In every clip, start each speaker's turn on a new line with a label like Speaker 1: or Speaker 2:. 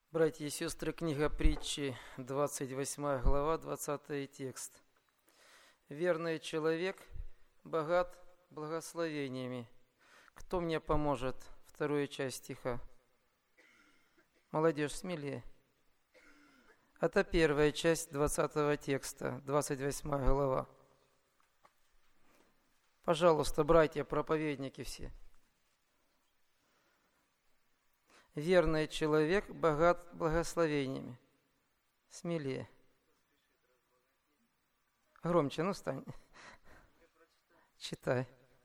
Speaker 1: Братья и сестры, книга притчи, 28 глава, 20 текст. «Верный человек богат благословениями». Кто мне поможет? Вторую часть стиха. Молодежь, смелее. Это первая часть 20 текста, 28 глава. Пожалуйста, братья, проповедники все. Верный человек богат благословениями. Смелее. Громче, стань. Читай.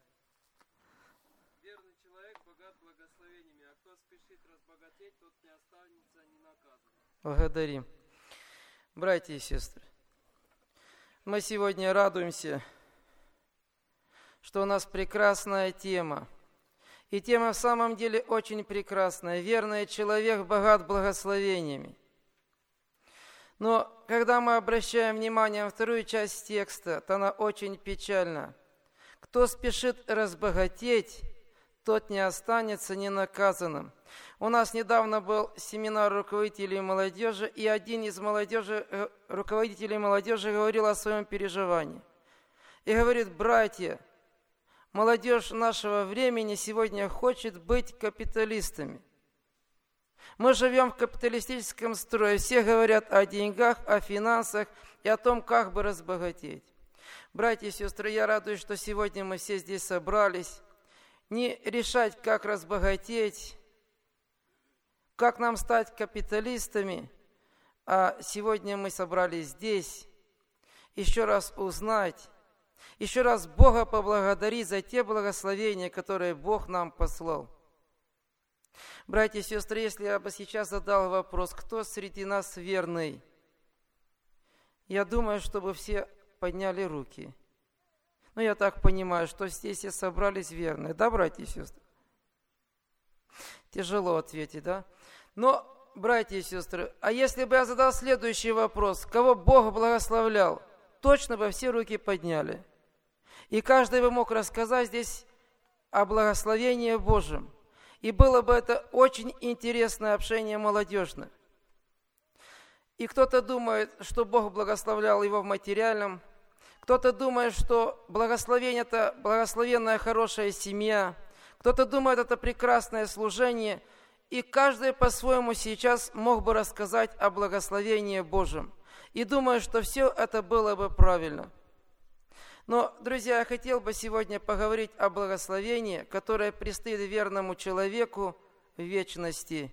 Speaker 2: Верный человек богат благословениями, а кто спешит разбогатеть, тот не останется ненаказанным.
Speaker 1: Благодарим. Братья и сестры, мы сегодня радуемся, что у нас прекрасная тема. И тема в самом деле очень прекрасная. Верный человек богат благословениями. Но когда мы обращаем внимание на вторую часть текста, то она очень печальна. Кто спешит разбогатеть, тот не останется ненаказанным. У нас недавно был семинар руководителей молодежи, и один из руководителей молодежи говорил о своем переживании. И говорит: братья, молодежь нашего времени сегодня хочет быть капиталистами. Мы живем в капиталистическом строе. Все говорят о деньгах, о финансах и о том, как бы разбогатеть. Братья и сестры, я радуюсь, что сегодня мы все здесь собрались. Не решать, как разбогатеть, как нам стать капиталистами, а сегодня мы собрались здесь еще раз узнать, еще раз Бога поблагодарить за те благословения, которые Бог нам послал. Братья и сестры, если я бы сейчас задал вопрос, кто среди нас верный, я думаю, чтобы все подняли руки. Я так понимаю, что здесь все собрались верные. Да, братья и сестры? Тяжело ответить, да? Но, братья и сестры, а если бы я задал следующий вопрос, кого Бог благословлял, точно бы все руки подняли. И каждый бы мог рассказать здесь о благословении Божьем. И было бы это очень интересное общение молодежное. И кто-то думает, что Бог благословлял его в материальном. Кто-то думает, что благословение – это благословенная хорошая семья. Кто-то думает, это прекрасное служение. И каждый по-своему сейчас мог бы рассказать о благословении Божьем. И думаю, что все это было бы правильно. Но, друзья, я хотел бы сегодня поговорить о благословении, которое предстоит верному человеку в вечности.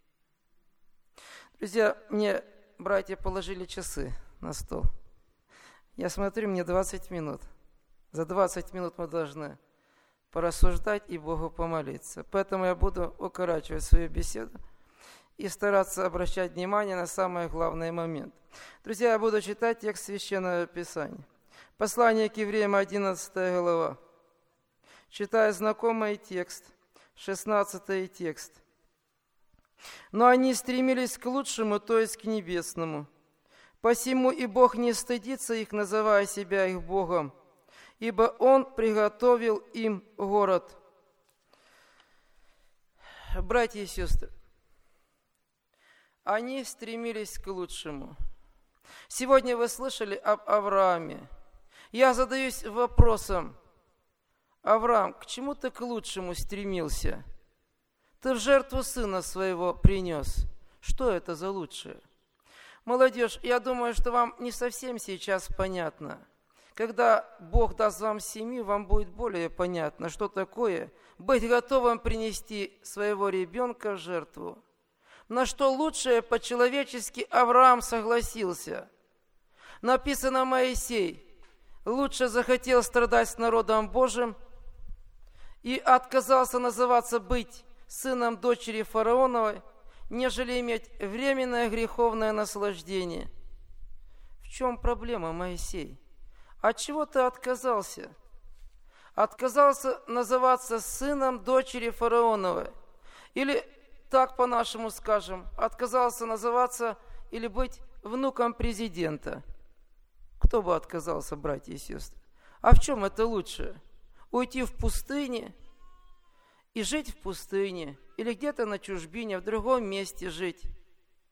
Speaker 1: Друзья, мне братья положили часы на стол. Я смотрю, мне 20 минут. За 20 минут мы должны порассуждать и Богу помолиться. Поэтому я буду укорачивать свою беседу и стараться обращать внимание на самый главный момент. Друзья, я буду читать текст Священного Писания. Послание к евреям, 11 глава. Читаю знакомый текст, 16 текст. «Но они стремились к лучшему, то есть к небесному. Посему и Бог не стыдится их, называя себя их Богом, ибо Он приготовил им город». Братья и сестры, они стремились к лучшему. Сегодня вы слышали об Аврааме. Я задаюсь вопросом: Авраам, к чему ты к лучшему стремился? Ты в жертву сына своего принес. Что это за лучшее? Молодежь, я думаю, что вам не совсем сейчас понятно. Когда Бог даст вам семью, вам будет более понятно, что такое быть готовым принести своего ребенка в жертву. На что лучшее по-человечески Авраам согласился. Написано: Моисей лучше захотел страдать с народом Божьим и отказался быть сыном дочери фараоновой, нежели иметь временное греховное наслаждение. В чем проблема, Моисей? От чего ты отказался? Отказался называться сыном дочери фараоновой. Или, так по-нашему скажем, отказался называться или быть внуком президента. Кто бы отказался, братья и сестры? А в чем это лучше? Уйти в пустыне и жить в пустыне, или где-то на чужбине, в другом месте жить.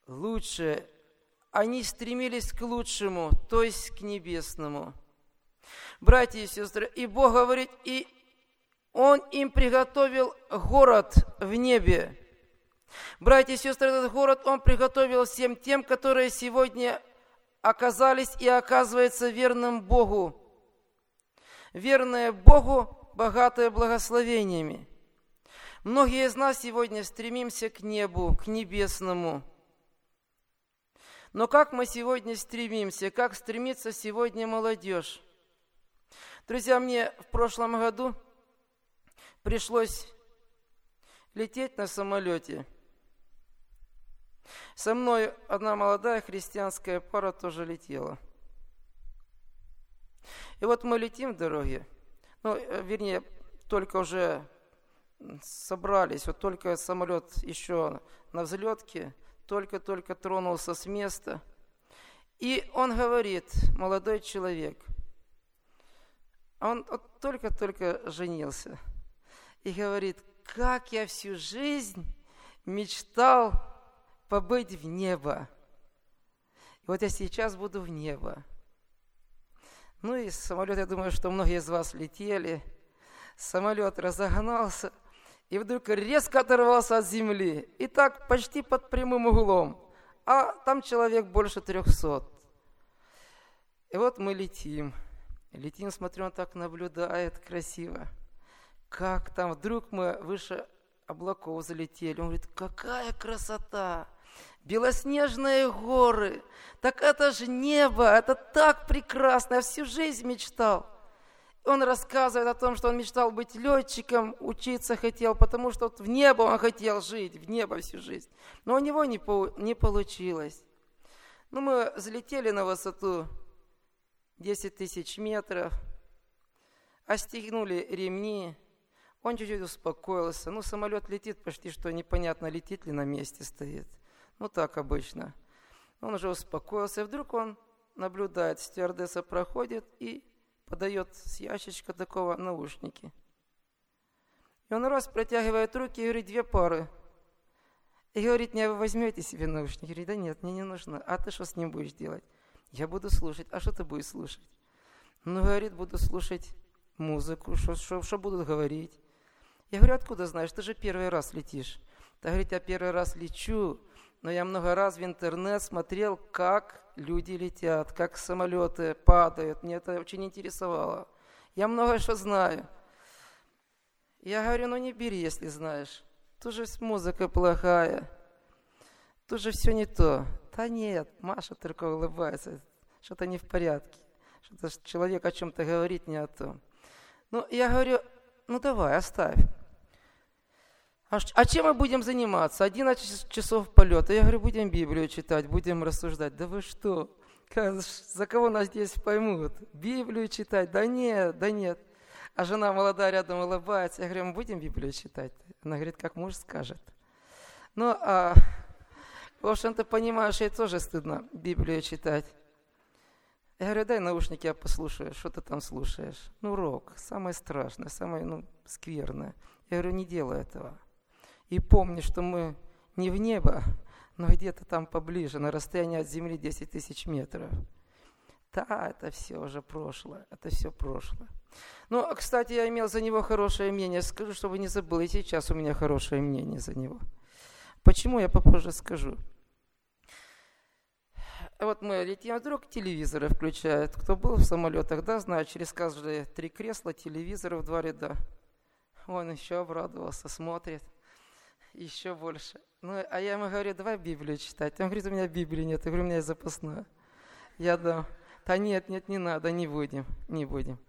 Speaker 1: лучшее. Они стремились к лучшему, то есть к небесному. Братья и сестры, и Бог говорит, и Он им приготовил город в небе. Братья и сестры, этот город Он приготовил всем тем, которые сегодня оказались и оказываются верным Богу. Верные Богу, богатые благословениями. Многие из нас сегодня стремимся к небу, к небесному. Но как мы сегодня стремимся, как стремится сегодня молодежь? Друзья, мне в прошлом году пришлось лететь на самолете. Со мной одна молодая христианская пара тоже летела. И вот мы летим в дороге, вернее, только уже собрались, вот только самолет еще на взлетке, только-только тронулся с места. И он говорит, молодой человек, он только-только женился, и говорит, как я всю жизнь мечтал побыть в небо. И вот я сейчас буду в небо. Ну и самолет, я думаю, что многие из вас летели. Самолет разогнался и вдруг резко оторвался от земли. И так почти под прямым углом. А там человек больше 300. И вот мы летим. Летим, смотрю, он так наблюдает красиво. Как там, вдруг мы выше облаков залетели. Он говорит, какая красота! Белоснежные горы, так это же небо, это так прекрасно, я всю жизнь мечтал. Он рассказывает о том, что он мечтал быть летчиком, учиться хотел, потому что в небо он хотел жить, в небо всю жизнь. Но у него не получилось. Мы взлетели на высоту 10 тысяч метров, отстегнули ремни, он чуть-чуть успокоился. Самолет летит почти что непонятно, летит ли на месте стоит. Так обычно. Он уже успокоился, и вдруг он наблюдает, стюардесса проходит и подает с ящичка такого наушники. И он раз протягивает руки и говорит, 2 пары. И говорит, не, вы возьмете себе наушники? Говорит, да нет, мне не нужно. А ты что с ним будешь делать? Я буду слушать. А что ты будешь слушать? Говорит, буду слушать музыку, что будут говорить. Я говорю, откуда знаешь? Ты же первый раз летишь. Ты говорит, я первый раз лечу. Но я много раз в интернет смотрел, как люди летят, как самолеты падают. Мне это очень интересовало. Я много что знаю. Я говорю, не бери, если знаешь. Тут же музыка плохая. Тут же все не то. Да нет, Маша только улыбается. Что-то не в порядке. Что-то человек о чем-то говорит не о том. Я говорю, давай, оставь. А чем мы будем заниматься? 11 часов полета. Я говорю, будем Библию читать, будем рассуждать. Да вы что? За кого нас здесь поймут? Библию читать? Да нет. А жена молодая рядом улыбается. Я говорю, мы будем Библию читать? Она говорит, как муж скажет. В общем-то, понимаешь, ей тоже стыдно Библию читать. Я говорю, дай наушники, я послушаю, что ты там слушаешь. Рок, самое страшное, самое скверное. Я говорю, не делай этого. И помни, что мы не в небо, но где-то там поближе, на расстоянии от земли 10 тысяч метров. Да, это все уже прошлое, это все прошлое. Кстати, я имел за него хорошее мнение. Скажу, чтобы вы не забыли, и сейчас у меня хорошее мнение за него. Почему, я попозже скажу. Вот мы летим, вдруг телевизоры включают. Кто был в самолетах, да, знает, через каждые 3 кресла телевизоры в 2 ряда. Он еще обрадовался, смотрит. Еще больше. А я ему говорю, давай Библию читать. Он говорит, у меня Библии нет. Я говорю, у меня есть запасная. Я дам. Да нет, не надо, не будем.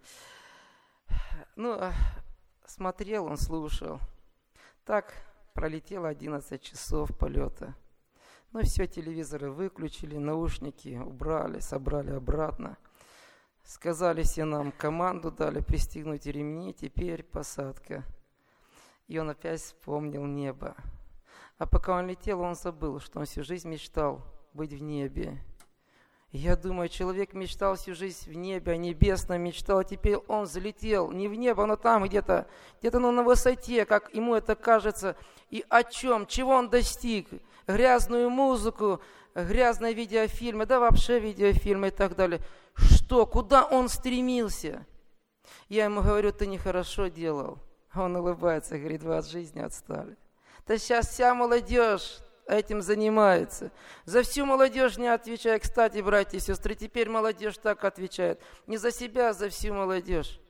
Speaker 1: Смотрел, он слушал. Так пролетело 11 часов полета. Все, телевизоры выключили, наушники убрали, собрали обратно. Сказали все нам, команду дали, пристегнуть ремни, теперь посадка. И он опять вспомнил небо. А пока он летел, он забыл, что он всю жизнь мечтал быть в небе. Я думаю, человек мечтал всю жизнь в небе, о небесном мечтал, а теперь он взлетел не в небо, но там где-то на высоте, как ему это кажется. И о чем? Чего он достиг? Грязную музыку, грязные видеофильмы, да вообще видеофильмы и так далее. Что? Куда он стремился? Я ему говорю, ты нехорошо делал. А он улыбается, говорит, вы от жизни отстали. Да сейчас вся молодежь этим занимается. За всю молодежь не отвечаю. Кстати, братья и сестры, теперь молодежь так отвечает. Не за себя, а за всю молодежь.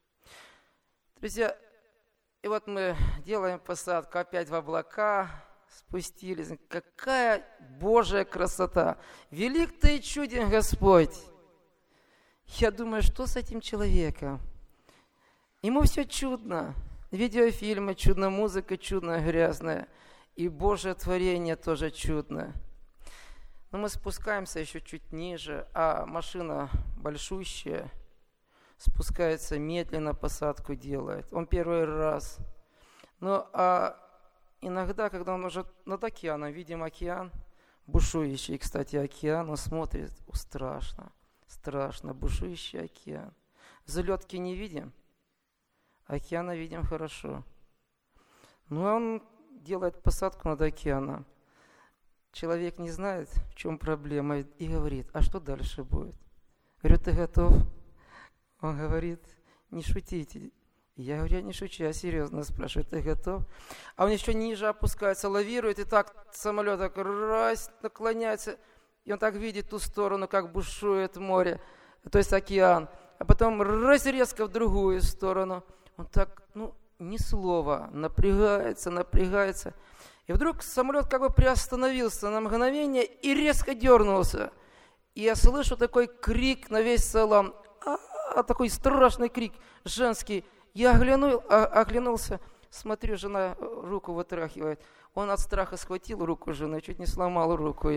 Speaker 1: Друзья, и вот мы делаем посадку опять в облака, спустились. Какая Божья красота! Велик ты и чуден Господь! Я думаю, что с этим человеком? Ему все чудно. Видеофильмы чудно, музыка чудная, грязная. И Божье творение тоже чудное. Но мы спускаемся еще чуть ниже, а машина большущая, спускается медленно, посадку делает. Он первый раз. Ну, а иногда, когда он уже над океаном, видим океан, бушующий, кстати, океан, он смотрит, страшно, страшно, бушующий океан. Залетки не видим, океана видим хорошо. Ну, он делает посадку над океаном. Человек не знает, в чем проблема, и говорит, а что дальше будет? Говорю, ты готов? Он говорит, не шутите. Я говорю, я не шучу, я серьезно спрашиваю, ты готов? А он еще ниже опускается, лавирует, и так самолет так раз наклоняется, и он так видит ту сторону, как бушует море, то есть океан, а потом раз резко в другую сторону. Он так, ни слова, напрягается. И вдруг самолет как бы приостановился на мгновение и резко дернулся. И я слышу такой крик на весь салон, такой страшный крик женский. Я оглянулся, смотрю, жена руку вытряхивает. Он от страха схватил руку жены, чуть не сломал руку.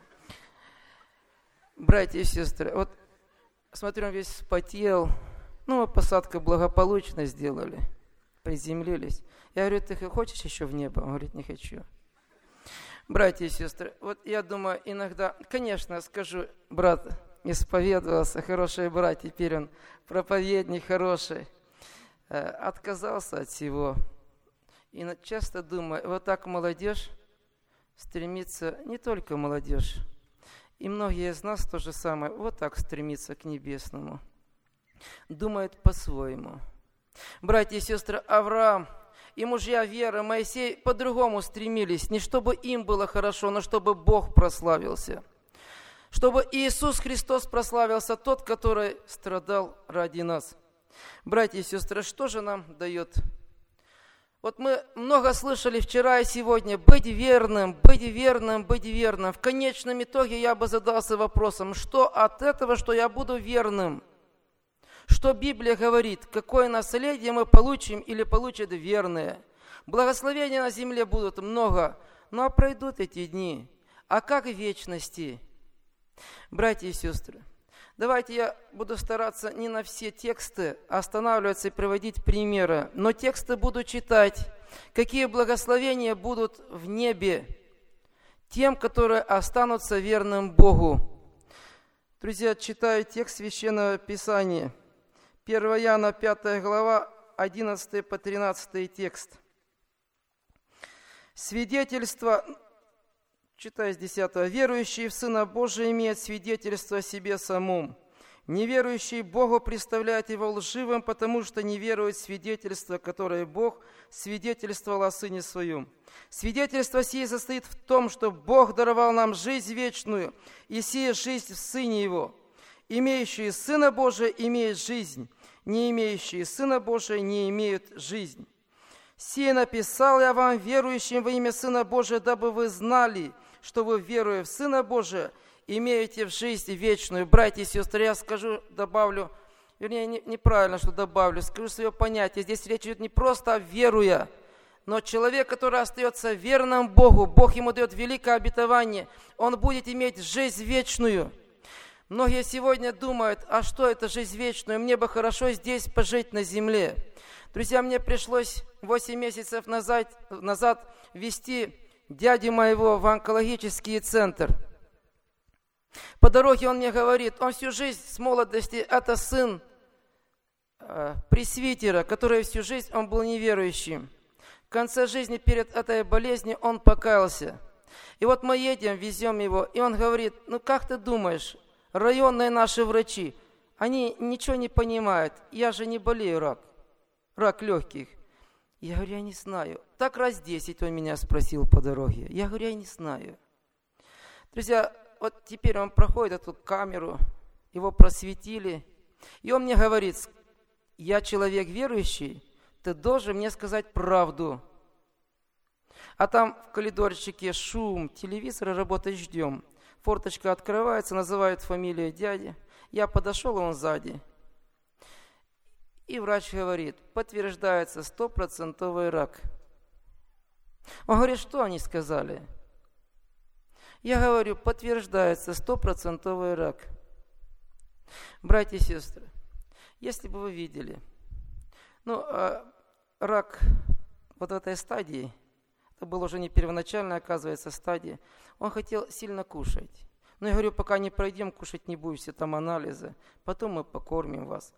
Speaker 1: Братья и сестры, вот смотрю, он весь вспотел. Посадку благополучно сделали. Приземлились. Я говорю, ты хочешь еще в небо? Он говорит, не хочу. Братья и сестры, вот я думаю, иногда, конечно, скажу, брат исповедовался, хороший брат, теперь он проповедник хороший, отказался от всего. И часто думаю, вот так молодежь стремится, не только молодежь, и многие из нас то же самое, вот так стремится к небесному. Думают по-своему. Братья и сестры, Авраам и мужья веры, Моисей по-другому стремились, не чтобы им было хорошо, но чтобы Бог прославился. Чтобы Иисус Христос прославился, тот, который страдал ради нас. Братья и сестры, что же нам дает? Вот мы много слышали вчера и сегодня, быть верным, быть верным, быть верным. В конечном итоге я бы задался вопросом, что от этого, что я буду верным? Что Библия говорит, какое наследие мы получим или получат верные. Благословения на земле будут много, но пройдут эти дни. А как в вечности? Братья и сестры, давайте я буду стараться не на все тексты останавливаться и приводить примеры, но тексты буду читать, какие благословения будут в небе тем, которые останутся верным Богу. Друзья, читаю текст Священного Писания. 1 Иоанна 5 глава, 11 по 13 текст. Свидетельство, читаю с 10. Верующий в Сына Божия имеет свидетельство о себе самом. Неверующий Богу представляет его лживым, потому что не верует в свидетельство, которое Бог свидетельствовал о Сыне Своем. Свидетельство сие состоит в том, что Бог даровал нам жизнь вечную, и сия жизнь в Сыне Его. Имеющие Сына Божия имеют жизнь, не имеющие Сына Божия не имеют жизнь. Сие написал я вам, верующим во имя Сына Божия, дабы вы знали, что вы, веруя в Сына Божия, имеете в жизнь вечную. Братья и сестры, я добавлю, вернее, неправильно, что добавлю, скажу свое понятие. Здесь речь идет не просто о веруя, но человек, который остается верным Богу, Бог ему дает великое обетование, он будет иметь жизнь вечную. Многие сегодня думают, а что это жизнь вечная? Мне бы хорошо здесь пожить на земле. Друзья, мне пришлось 8 месяцев назад вести дядю моего в онкологический центр. По дороге он мне говорит, он всю жизнь с молодости, это сын пресвитера, который всю жизнь он был неверующим. В конце жизни перед этой болезнью он покаялся. И вот мы едем, везем его, и он говорит, ну как ты думаешь, районные наши врачи, они ничего не понимают, я же не болею рак легких. Я говорю, я не знаю. Так раз 10 он меня спросил по дороге. Я говорю, я не знаю. Друзья, вот теперь он проходит эту камеру, его просветили, и он мне говорит, я человек верующий, ты должен мне сказать правду. А там в коридорчике шум, телевизор, работать ждем. Форточка открывается, называют фамилию дяди. Я подошел, он сзади. И врач говорит, подтверждается 100% рак. Он говорит, что они сказали? Я говорю, подтверждается 100% рак. Братья и сестры, если бы вы видели, рак вот в этой стадии, это была уже не первоначальная, оказывается, стадия, он хотел сильно кушать. Но я говорю, пока не пройдем, кушать не будем, все там анализы, потом мы покормим вас.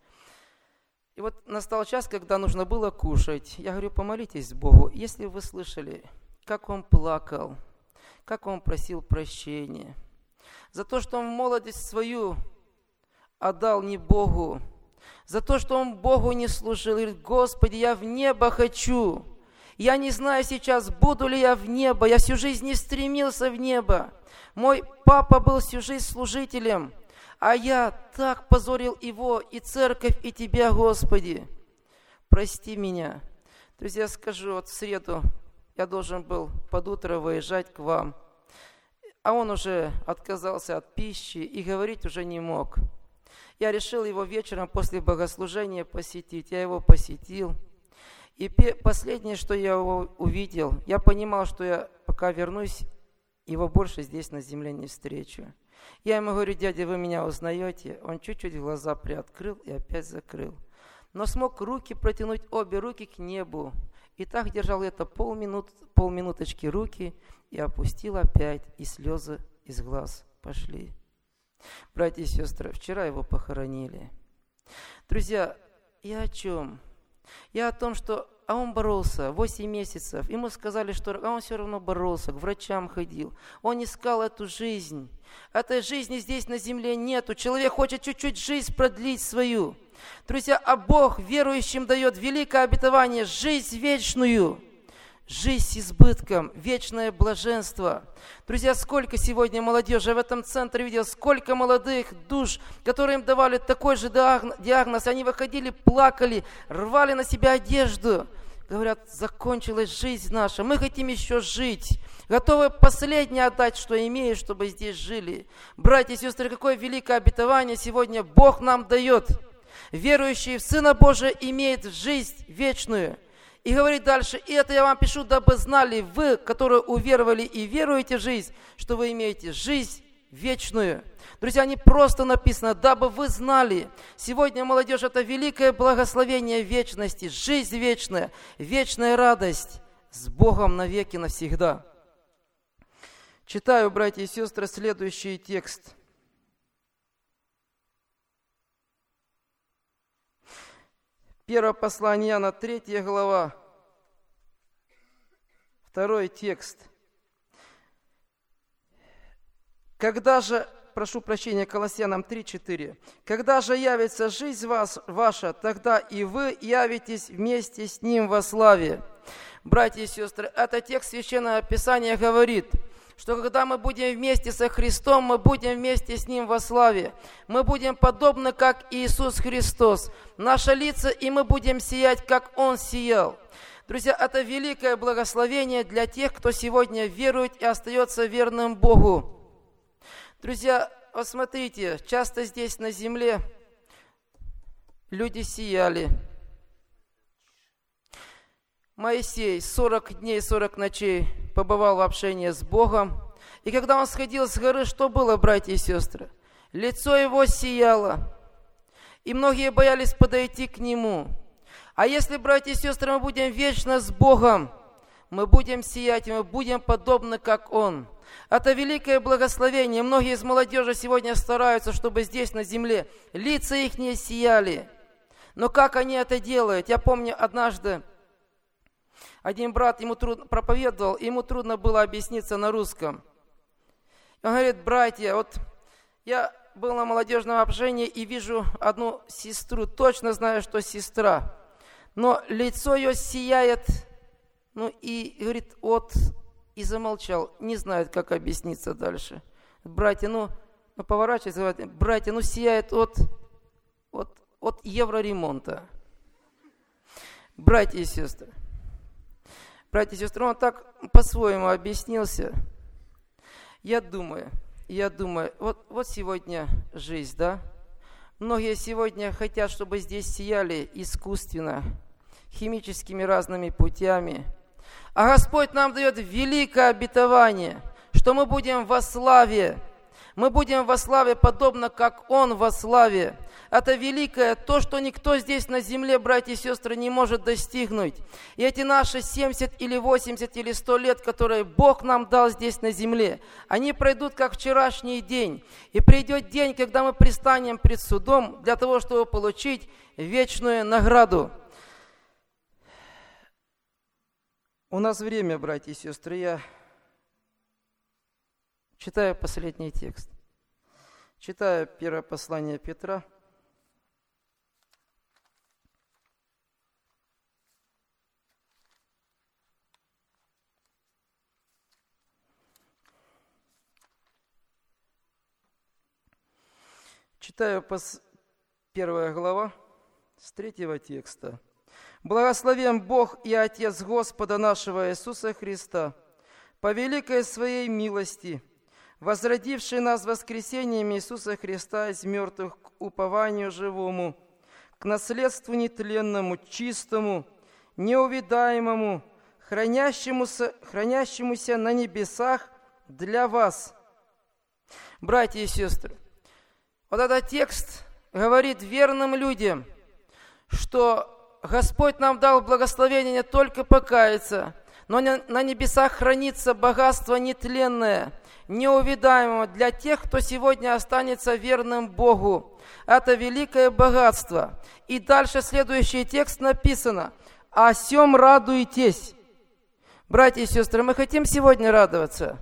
Speaker 1: И вот настал час, когда нужно было кушать. Я говорю, помолитесь Богу. Если вы слышали, как он плакал, как он просил прощения за то, что он молодость свою отдал не Богу, за то, что он Богу не служил. И говорит, Господи, я в небо хочу. Я не знаю сейчас, буду ли я в небо. Я всю жизнь не стремился в небо. Мой папа был всю жизнь служителем. А я так позорил его, и церковь, и тебя, Господи. Прости меня. Друзья, скажу, вот в среду я должен был под утро выезжать к вам. А он уже отказался от пищи и говорить уже не мог. Я решил его вечером после богослужения посетить. Я его посетил. И последнее, что я его увидел, я понимал, что я пока вернусь, его больше здесь на земле не встречу. Я ему говорю, дядя, вы меня узнаете? Он чуть-чуть глаза приоткрыл и опять закрыл. Но смог руки протянуть, обе руки к небу. И так держал это полминуточки руки и опустил опять, и слезы из глаз пошли. Братья и сестры, вчера его похоронили. Друзья, я о чем? Я о том, что он боролся 8 месяцев. Ему сказали, что он все равно боролся, к врачам ходил. Он искал эту жизнь. Этой жизни здесь на земле нету. Человек хочет чуть-чуть жизнь продлить свою. Друзья, а Бог верующим дает великое обетование, жизнь вечную. Жизнь с избытком, вечное блаженство. Друзья, сколько сегодня молодежи, я в этом центре видел, сколько молодых душ, которым давали такой же диагноз, они выходили, плакали, рвали на себя одежду. Говорят, закончилась жизнь наша, мы хотим еще жить. Готовы последнее отдать, что имеют, чтобы здесь жили. Братья и сестры, какое великое обетование сегодня Бог нам дает. Верующий в Сына Божия имеет жизнь вечную. И говорит дальше, и это я вам пишу, дабы знали вы, которые уверовали и веруете в жизнь, что вы имеете жизнь вечную. Друзья, не просто написано, дабы вы знали. Сегодня, молодежь, это великое благословение вечности, жизнь вечная, вечная радость с Богом навеки навсегда. Читаю, братья и сестры, следующий текст. Первое послание Иоанна, 3 глава, 2 текст. Когда же, прошу прощения, Колоссянам 3:4. Когда же явится жизнь ваша, тогда и вы явитесь вместе с Ним во славе. Братья и сестры, этот текст Священного Писания говорит, что когда мы будем вместе со Христом, мы будем вместе с Ним во славе. Мы будем подобны, как Иисус Христос. Наши лица, и мы будем сиять, как Он сиял. Друзья, это великое благословение для тех, кто сегодня верует и остается верным Богу. Друзья, вот смотрите, часто здесь на земле люди сияли. Моисей 40 дней, 40 ночей побывал в общении с Богом. И когда он сходил с горы, что было, братья и сестры? Лицо его сияло. И многие боялись подойти к нему. А если, братья и сестры, мы будем вечно с Богом, мы будем сиять, мы будем подобны, как Он. Это великое благословение. Многие из молодежи сегодня стараются, чтобы здесь, на земле, лица их не сияли. Но как они это делают? Я помню, однажды один брат ему проповедовал, ему трудно было объясниться на русском. Он говорит: братья, вот я был на молодежном общении и вижу одну сестру, точно знаю, что сестра, но лицо ее сияет, и говорит, и замолчал, не знает, как объясниться дальше. Братья, поворачивается, говорит, братья, сияет от евроремонта. Братья и сестры, он так по-своему объяснился. Я думаю, вот сегодня жизнь, да? Многие сегодня хотят, чтобы здесь сияли искусственно, химическими разными путями. А Господь нам дает великое обетование, что мы будем во славе. Мы будем во славе, подобно как Он во славе. Это великое, то, что никто здесь на земле, братья и сестры, не может достигнуть. И эти наши 70 или 80 или 100 лет, которые Бог нам дал здесь на земле, они пройдут, как вчерашний день. И придет день, когда мы предстанем пред судом для того, чтобы получить вечную награду. У нас время, братья и сестры. Я читаю последний текст. Читаю первое послание Петра. Читаю 1 глава с 3 текста. «Благословен Бог и Отец Господа нашего Иисуса Христа, по великой Своей милости, возродивший нас воскресением Иисуса Христа из мертвых к упованию живому, к наследству нетленному, чистому, неувидаемому, хранящемуся на небесах для вас». Братья и сестры, вот этот текст говорит верным людям, что Господь нам дал благословение не только покаяться, но на небесах хранится богатство нетленное, неувидаемое для тех, кто сегодня останется верным Богу. Это великое богатство. И дальше следующий текст написано: «О сем радуйтесь». Братья и сестры, мы хотим сегодня радоваться?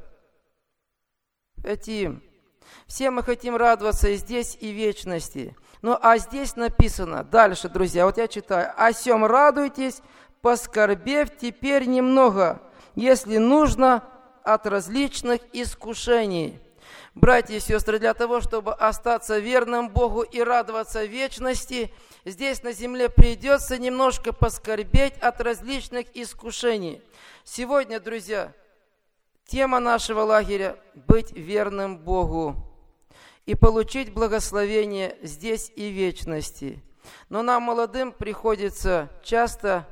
Speaker 1: Хотим. Все мы хотим радоваться и здесь, и в вечности. А здесь написано, дальше, друзья, вот я читаю: «О сем радуйтесь, поскорбев теперь немного, если нужно, от различных искушений». Братья и сестры, для того, чтобы остаться верным Богу и радоваться вечности, здесь на земле придется немножко поскорбеть от различных искушений. Сегодня, друзья, тема нашего лагеря – быть верным Богу и получить благословение здесь и в вечности. Но нам, молодым, приходится часто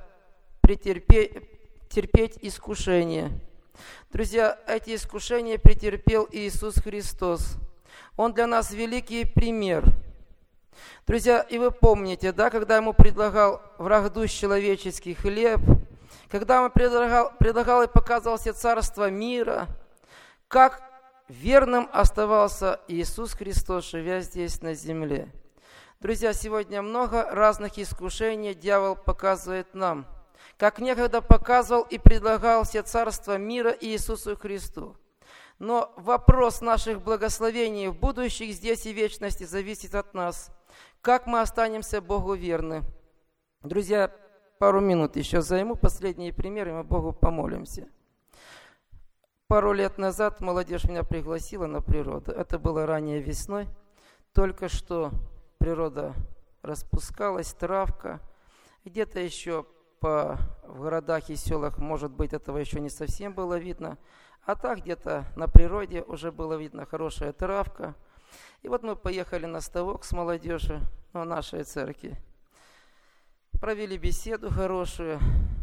Speaker 1: терпеть искушения. Друзья, эти искушения претерпел Иисус Христос. Он для нас великий пример. Друзья, и вы помните, да, когда Ему предлагал враг душ человеческий хлеб, когда Ему предлагал и показывал все царства мира, как верным оставался Иисус Христос, живя здесь на земле. Друзья, сегодня много разных искушений дьявол показывает нам, как некогда показывал и предлагал все царства мира Иисусу Христу. Но вопрос наших благословений в будущих здесь и вечности зависит от нас, как мы останемся Богу верны. Друзья, пару минут еще займу, последние примеры, мы Богу помолимся. Пару лет назад молодежь меня пригласила на природу. Это было ранее весной. Только что природа распускалась, травка. Где-то еще в городах и селах, может быть, этого еще не совсем было видно. А так где-то на природе уже было видно хорошая травка. И вот мы поехали на ставок с молодежью в нашей церкви. Провели беседу хорошую.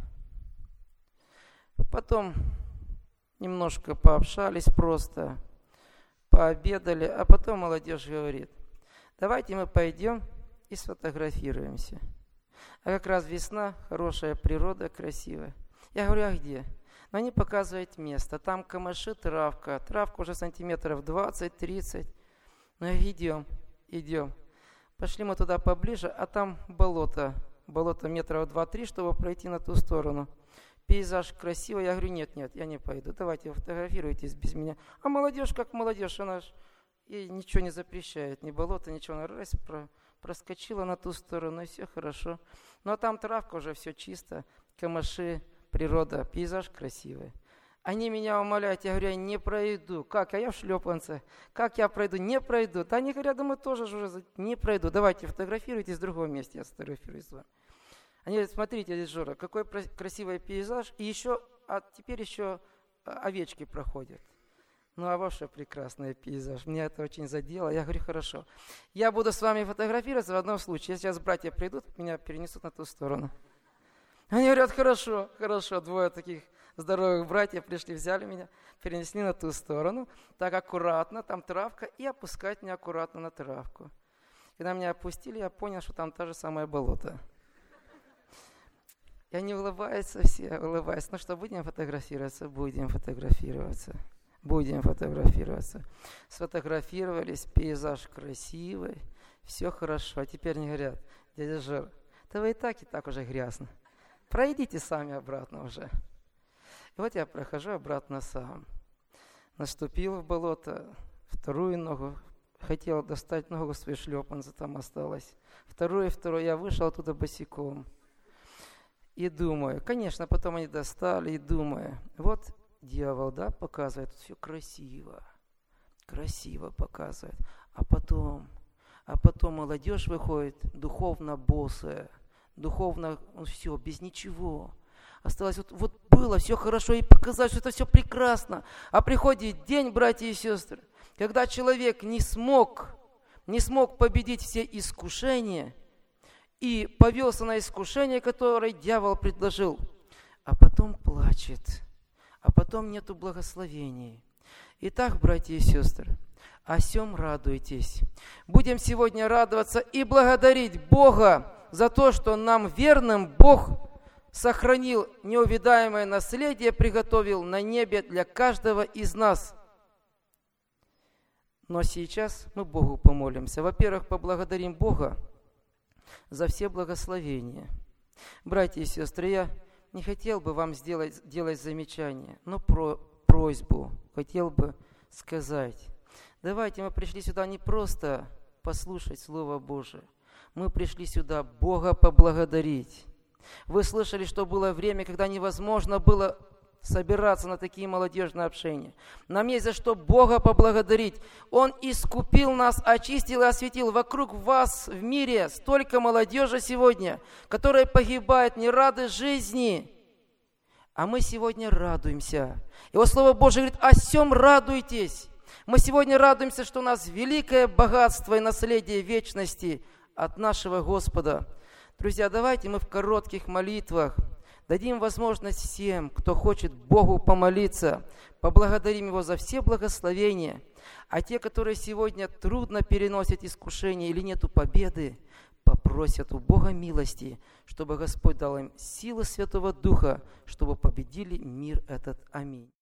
Speaker 1: Потом немножко пообщались просто, пообедали, а потом молодежь говорит: давайте мы пойдем и сфотографируемся. А как раз весна, хорошая природа, красивая. Я говорю: а где? Но они показывают место. Там камыши, травка. Травка уже сантиметров 20-30. Ну идем. Пошли мы туда поближе, а там болото. Болото метров 2-3, чтобы пройти на ту сторону. Пейзаж красивый. Я говорю, нет, я не пойду. Давайте фотографируйтесь без меня. А молодежь как молодежь, она ж ей ничего не запрещает. Ни болото, ничего. Она раз проскочила на ту сторону, и все хорошо. Ну а там травка уже, все чисто. Камыши, природа, пейзаж красивый. Они меня умоляют, я говорю, я не пройду. Как? А я в шлепанцах. Как я пройду? Не пройду. Да они говорят, да мы тоже уже не пройду. Давайте фотографируйтесь в другом месте, я сфотографируюсь с вами. Они говорят, смотрите, дядя Жора, какой красивый пейзаж. И еще, теперь еще овечки проходят. Ну, а ваш прекрасный пейзаж. Меня это очень задело. Я говорю, хорошо. Я буду с вами фотографироваться в одном случае. Если сейчас братья придут, меня перенесут на ту сторону. Они говорят, хорошо. Двое таких здоровых братьев пришли, взяли меня, перенесли на ту сторону. Так аккуратно, там травка, и опускать меня аккуратно на травку. Когда меня опустили, я понял, что там та же самое болото. И они улыбаются все, улыбаются. Ну что, будем фотографироваться? Будем фотографироваться. Сфотографировались, пейзаж красивый, все хорошо. А теперь они говорят, дядя Жора, да вы и так уже грязно. Пройдите сами обратно уже. И вот я прохожу обратно сам. Наступил в болото, вторую ногу, хотел достать ногу, свои шлепанцы там осталось. Вторую, я вышел оттуда босиком. И думаю, конечно, потом они достали, и думаю, вот дьявол, да, показывает, все красиво показывает. А потом молодежь выходит, духовно босая, духовно, все, без ничего. Осталось, вот было все хорошо, и показать, что это все прекрасно. А приходит день, братья и сестры, когда человек не смог победить все искушения и повелся на искушение, которое дьявол предложил, а потом плачет, а потом нету благословений. Итак, братья и сестры, о сем радуйтесь. Будем сегодня радоваться и благодарить Бога за то, что нам верным Бог сохранил неувидаемое наследие, приготовил на небе для каждого из нас. Но сейчас мы Богу помолимся. Во-первых, поблагодарим Бога за все благословения. Братья и сестры, я не хотел бы вам делать замечание, но просьбу хотел бы сказать. Давайте мы пришли сюда не просто послушать Слово Божие. Мы пришли сюда Бога поблагодарить. Вы слышали, что было время, когда невозможно было собираться на такие молодежные общения. Нам есть за что Бога поблагодарить. Он искупил нас, очистил и осветил. Вокруг вас в мире столько молодежи сегодня, которая погибает не ради жизни. А мы сегодня радуемся. Его Слово Божие говорит, о сем радуйтесь. Мы сегодня радуемся, что у нас великое богатство и наследие вечности от нашего Господа. Друзья, давайте мы в коротких молитвах дадим возможность всем, кто хочет Богу помолиться, поблагодарим Его за все благословения. А те, которые сегодня трудно переносят искушения или нету победы, попросят у Бога милости, чтобы Господь дал им силы Святого Духа, чтобы победили мир этот. Аминь.